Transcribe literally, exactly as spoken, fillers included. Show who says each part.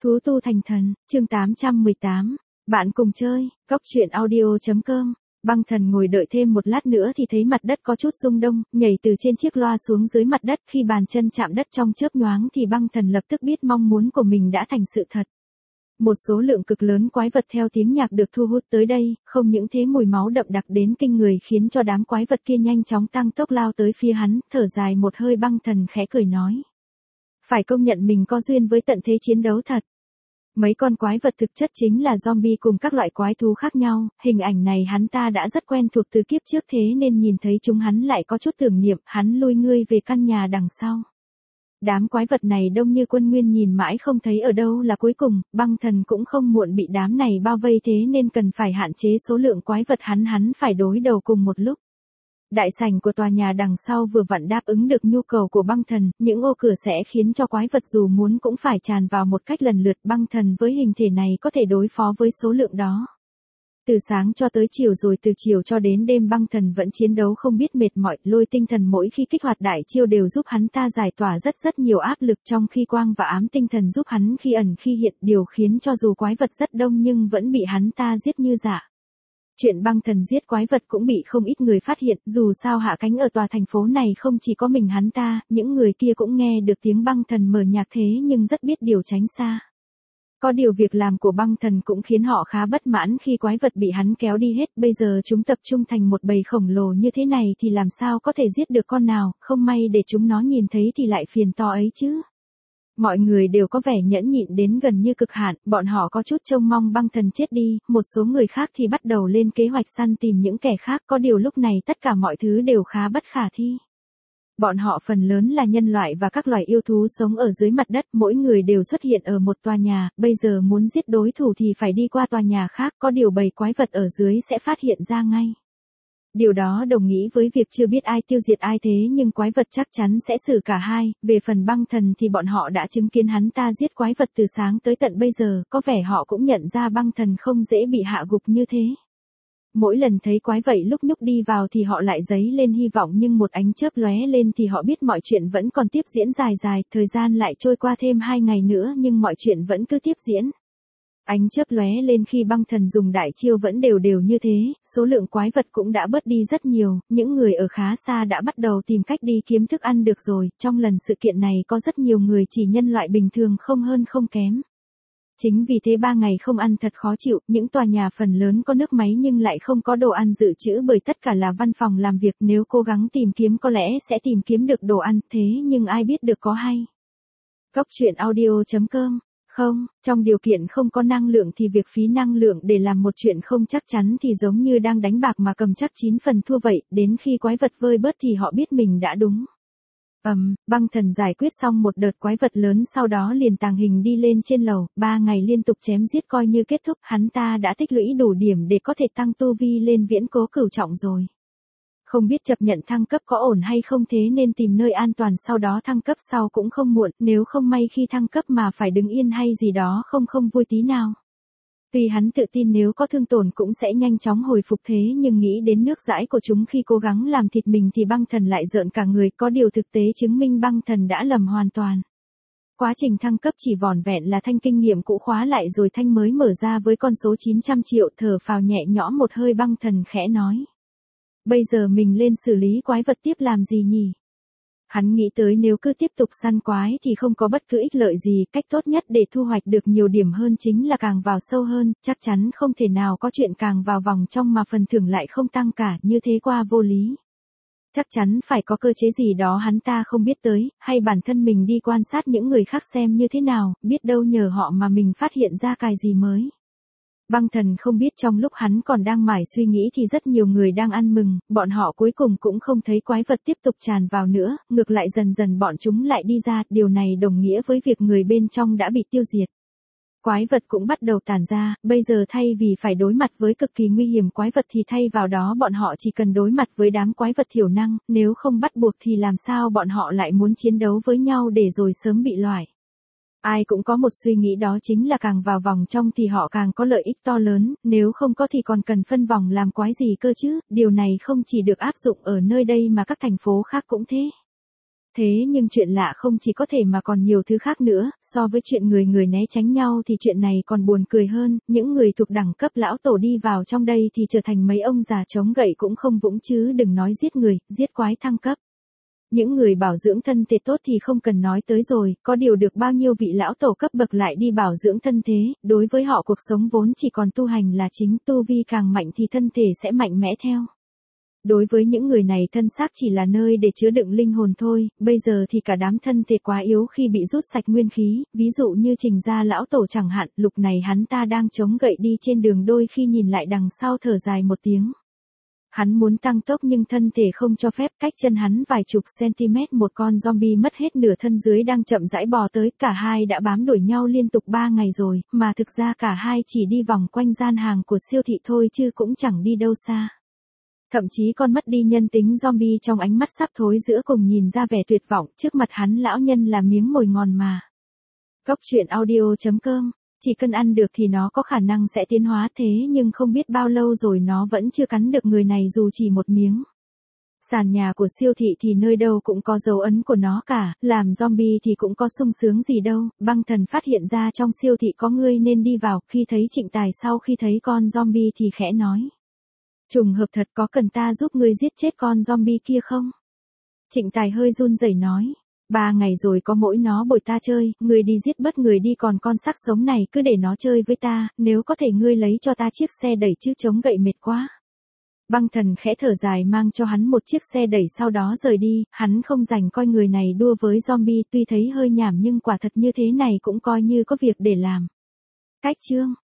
Speaker 1: Thú tu thành thần, chương tám trăm mười tám. Bạn cùng chơi, góc truyện audio.com. Băng thần ngồi đợi thêm một lát nữa thì thấy mặt đất có chút rung động, nhảy từ trên chiếc loa xuống dưới mặt đất, khi bàn chân chạm đất trong chớp nhoáng thì băng thần lập tức biết mong muốn của mình đã thành sự thật. Một số lượng cực lớn quái vật theo tiếng nhạc được thu hút tới đây, không những thế mùi máu đậm đặc đến kinh người khiến cho đám quái vật kia nhanh chóng tăng tốc lao tới phía hắn, thở dài một hơi băng thần khẽ cười nói. Phải công nhận mình có duyên với tận thế chiến đấu thật. Mấy con quái vật thực chất chính là zombie cùng các loại quái thú khác nhau, hình ảnh này hắn ta đã rất quen thuộc từ kiếp trước thế nên nhìn thấy chúng hắn lại có chút tưởng niệm, hắn lui ngươi về căn nhà đằng sau. Đám quái vật này đông như quân nguyên nhìn mãi không thấy ở đâu là cuối cùng, băng thần cũng không muộn bị đám này bao vây thế nên cần phải hạn chế số lượng quái vật hắn hắn phải đối đầu cùng một lúc. Đại sảnh của tòa nhà đằng sau vừa vặn đáp ứng được nhu cầu của băng thần, những ô cửa sẽ khiến cho quái vật dù muốn cũng phải tràn vào một cách lần lượt, băng thần với hình thể này có thể đối phó với số lượng đó. Từ sáng cho tới chiều rồi từ chiều cho đến đêm băng thần vẫn chiến đấu không biết mệt mỏi, lôi tinh thần mỗi khi kích hoạt đại chiêu đều giúp hắn ta giải tỏa rất rất nhiều áp lực, trong khi quang và ám tinh thần giúp hắn khi ẩn khi hiện, điều khiến cho dù quái vật rất đông nhưng vẫn bị hắn ta giết như dạ. Chuyện băng thần giết quái vật cũng bị không ít người phát hiện, dù sao hạ cánh ở tòa thành phố này không chỉ có mình hắn ta, những người kia cũng nghe được tiếng băng thần mở nhạc thế nhưng rất biết điều tránh xa. Có điều việc làm của băng thần cũng khiến họ khá bất mãn khi quái vật bị hắn kéo đi hết, bây giờ chúng tập trung thành một bầy khổng lồ như thế này thì làm sao có thể giết được con nào, không may để chúng nó nhìn thấy thì lại phiền to ấy chứ. Mọi người đều có vẻ nhẫn nhịn đến gần như cực hạn, bọn họ có chút trông mong băng thần chết đi, một số người khác thì bắt đầu lên kế hoạch săn tìm những kẻ khác, có điều lúc này tất cả mọi thứ đều khá bất khả thi. Bọn họ phần lớn là nhân loại và các loài yêu thú sống ở dưới mặt đất, mỗi người đều xuất hiện ở một tòa nhà, bây giờ muốn giết đối thủ thì phải đi qua tòa nhà khác, có điều bầy quái vật ở dưới sẽ phát hiện ra ngay. Điều đó đồng nghĩa với việc chưa biết ai tiêu diệt ai thế nhưng quái vật chắc chắn sẽ xử cả hai, về phần băng thần thì bọn họ đã chứng kiến hắn ta giết quái vật từ sáng tới tận bây giờ, có vẻ họ cũng nhận ra băng thần không dễ bị hạ gục như thế. Mỗi lần thấy quái vậy lúc nhúc đi vào thì họ lại dấy lên hy vọng nhưng một ánh chớp lóe lên thì họ biết mọi chuyện vẫn còn tiếp diễn dài dài, thời gian lại trôi qua thêm hai ngày nữa nhưng mọi chuyện vẫn cứ tiếp diễn. Ánh chớp lóe lên khi băng thần dùng đại chiêu vẫn đều đều như thế, số lượng quái vật cũng đã bớt đi rất nhiều, những người ở khá xa đã bắt đầu tìm cách đi kiếm thức ăn được rồi, trong lần sự kiện này có rất nhiều người chỉ nhân loại bình thường không hơn không kém. Chính vì thế ba ngày không ăn thật khó chịu, những tòa nhà phần lớn có nước máy nhưng lại không có đồ ăn dự trữ bởi tất cả là văn phòng làm việc, nếu cố gắng tìm kiếm có lẽ sẽ tìm kiếm được đồ ăn, thế nhưng ai biết được có hay. Góc truyện audio.com. Không, trong điều kiện không có năng lượng thì việc phí năng lượng để làm một chuyện không chắc chắn thì giống như đang đánh bạc mà cầm chắc chín phần thua vậy, đến khi quái vật vơi bớt thì họ biết mình đã đúng. Ầm, um, băng thần giải quyết xong một đợt quái vật lớn sau đó liền tàng hình đi lên trên lầu, ba ngày liên tục chém giết coi như kết thúc, hắn ta đã tích lũy đủ điểm để có thể tăng tu vi lên viễn cố cửu trọng rồi. Không biết chấp nhận thăng cấp có ổn hay không thế nên tìm nơi an toàn sau đó thăng cấp sau cũng không muộn, nếu không may khi thăng cấp mà phải đứng yên hay gì đó không không vui tí nào. Tuy hắn tự tin nếu có thương tổn cũng sẽ nhanh chóng hồi phục thế nhưng nghĩ đến nước dãi của chúng khi cố gắng làm thịt mình thì băng thần lại rợn cả người, có điều thực tế chứng minh băng thần đã lầm hoàn toàn. Quá trình thăng cấp chỉ vỏn vẹn là thanh kinh nghiệm cũ khóa lại rồi thanh mới mở ra với con số chín trăm triệu, thở phào nhẹ nhõm một hơi băng thần khẽ nói. Bây giờ mình lên xử lý quái vật tiếp làm gì nhỉ? Hắn nghĩ tới nếu cứ tiếp tục săn quái thì không có bất cứ ích lợi gì, cách tốt nhất để thu hoạch được nhiều điểm hơn chính là càng vào sâu hơn, chắc chắn không thể nào có chuyện càng vào vòng trong mà phần thưởng lại không tăng cả, như thế qua vô lý. Chắc chắn phải có cơ chế gì đó hắn ta không biết tới, hay bản thân mình đi quan sát những người khác xem như thế nào, biết đâu nhờ họ mà mình phát hiện ra cái gì mới. Băng thần không biết trong lúc hắn còn đang mải suy nghĩ thì rất nhiều người đang ăn mừng, bọn họ cuối cùng cũng không thấy quái vật tiếp tục tràn vào nữa, ngược lại dần dần bọn chúng lại đi ra, điều này đồng nghĩa với việc người bên trong đã bị tiêu diệt. Quái vật cũng bắt đầu tản ra, bây giờ thay vì phải đối mặt với cực kỳ nguy hiểm quái vật thì thay vào đó bọn họ chỉ cần đối mặt với đám quái vật thiểu năng, nếu không bắt buộc thì làm sao bọn họ lại muốn chiến đấu với nhau để rồi sớm bị loại. Ai cũng có một suy nghĩ đó chính là càng vào vòng trong thì họ càng có lợi ích to lớn, nếu không có thì còn cần phân vòng làm quái gì cơ chứ, điều này không chỉ được áp dụng ở nơi đây mà các thành phố khác cũng thế. Thế nhưng chuyện lạ không chỉ có thể mà còn nhiều thứ khác nữa, so với chuyện người người né tránh nhau thì chuyện này còn buồn cười hơn, những người thuộc đẳng cấp lão tổ đi vào trong đây thì trở thành mấy ông già chống gậy cũng không vũng chứ đừng nói giết người, giết quái thăng cấp. Những người bảo dưỡng thân thể tốt thì không cần nói tới rồi, có điều được bao nhiêu vị lão tổ cấp bậc lại đi bảo dưỡng thân thế, đối với họ cuộc sống vốn chỉ còn tu hành là chính, tu vi càng mạnh thì thân thể sẽ mạnh mẽ theo. Đối với những người này thân xác chỉ là nơi để chứa đựng linh hồn thôi, bây giờ thì cả đám thân thể quá yếu khi bị rút sạch nguyên khí, ví dụ như Trình gia lão tổ chẳng hạn, lúc này hắn ta đang chống gậy đi trên đường đôi khi nhìn lại đằng sau thở dài một tiếng. Hắn muốn tăng tốc nhưng thân thể không cho phép, cách chân hắn vài chục cm một con zombie mất hết nửa thân dưới đang chậm rãi bò tới, cả hai đã bám đuổi nhau liên tục ba ngày rồi, mà thực ra cả hai chỉ đi vòng quanh gian hàng của siêu thị thôi chứ cũng chẳng đi đâu xa. Thậm chí con mất đi nhân tính zombie trong ánh mắt sắp thối giữa cùng nhìn ra vẻ tuyệt vọng, trước mặt hắn lão nhân là miếng mồi ngon mà. Góc truyện audio chấm com, chỉ cần ăn được thì nó có khả năng sẽ tiến hóa thế nhưng không biết bao lâu rồi nó vẫn chưa cắn được người này dù chỉ một miếng. Sàn nhà của siêu thị thì nơi đâu cũng có dấu ấn của nó cả, làm zombie thì cũng có sung sướng gì đâu, băng thần phát hiện ra trong siêu thị có người nên đi vào, khi thấy Trịnh Tài sau khi thấy con zombie thì khẽ nói. Trùng hợp thật, có cần ta giúp ngươi giết chết con zombie kia không? Trịnh Tài hơi run rẩy nói. Ba ngày rồi có mỗi nó bồi ta chơi, ngươi đi giết bất người đi, còn con xác sống này cứ để nó chơi với ta, nếu có thể ngươi lấy cho ta chiếc xe đẩy chứ chống gậy mệt quá. Băng thần khẽ thở dài mang cho hắn một chiếc xe đẩy sau đó rời đi, hắn không rảnh coi người này đua với zombie, tuy thấy hơi nhảm nhưng quả thật như thế này cũng coi như có việc để làm. Cách chương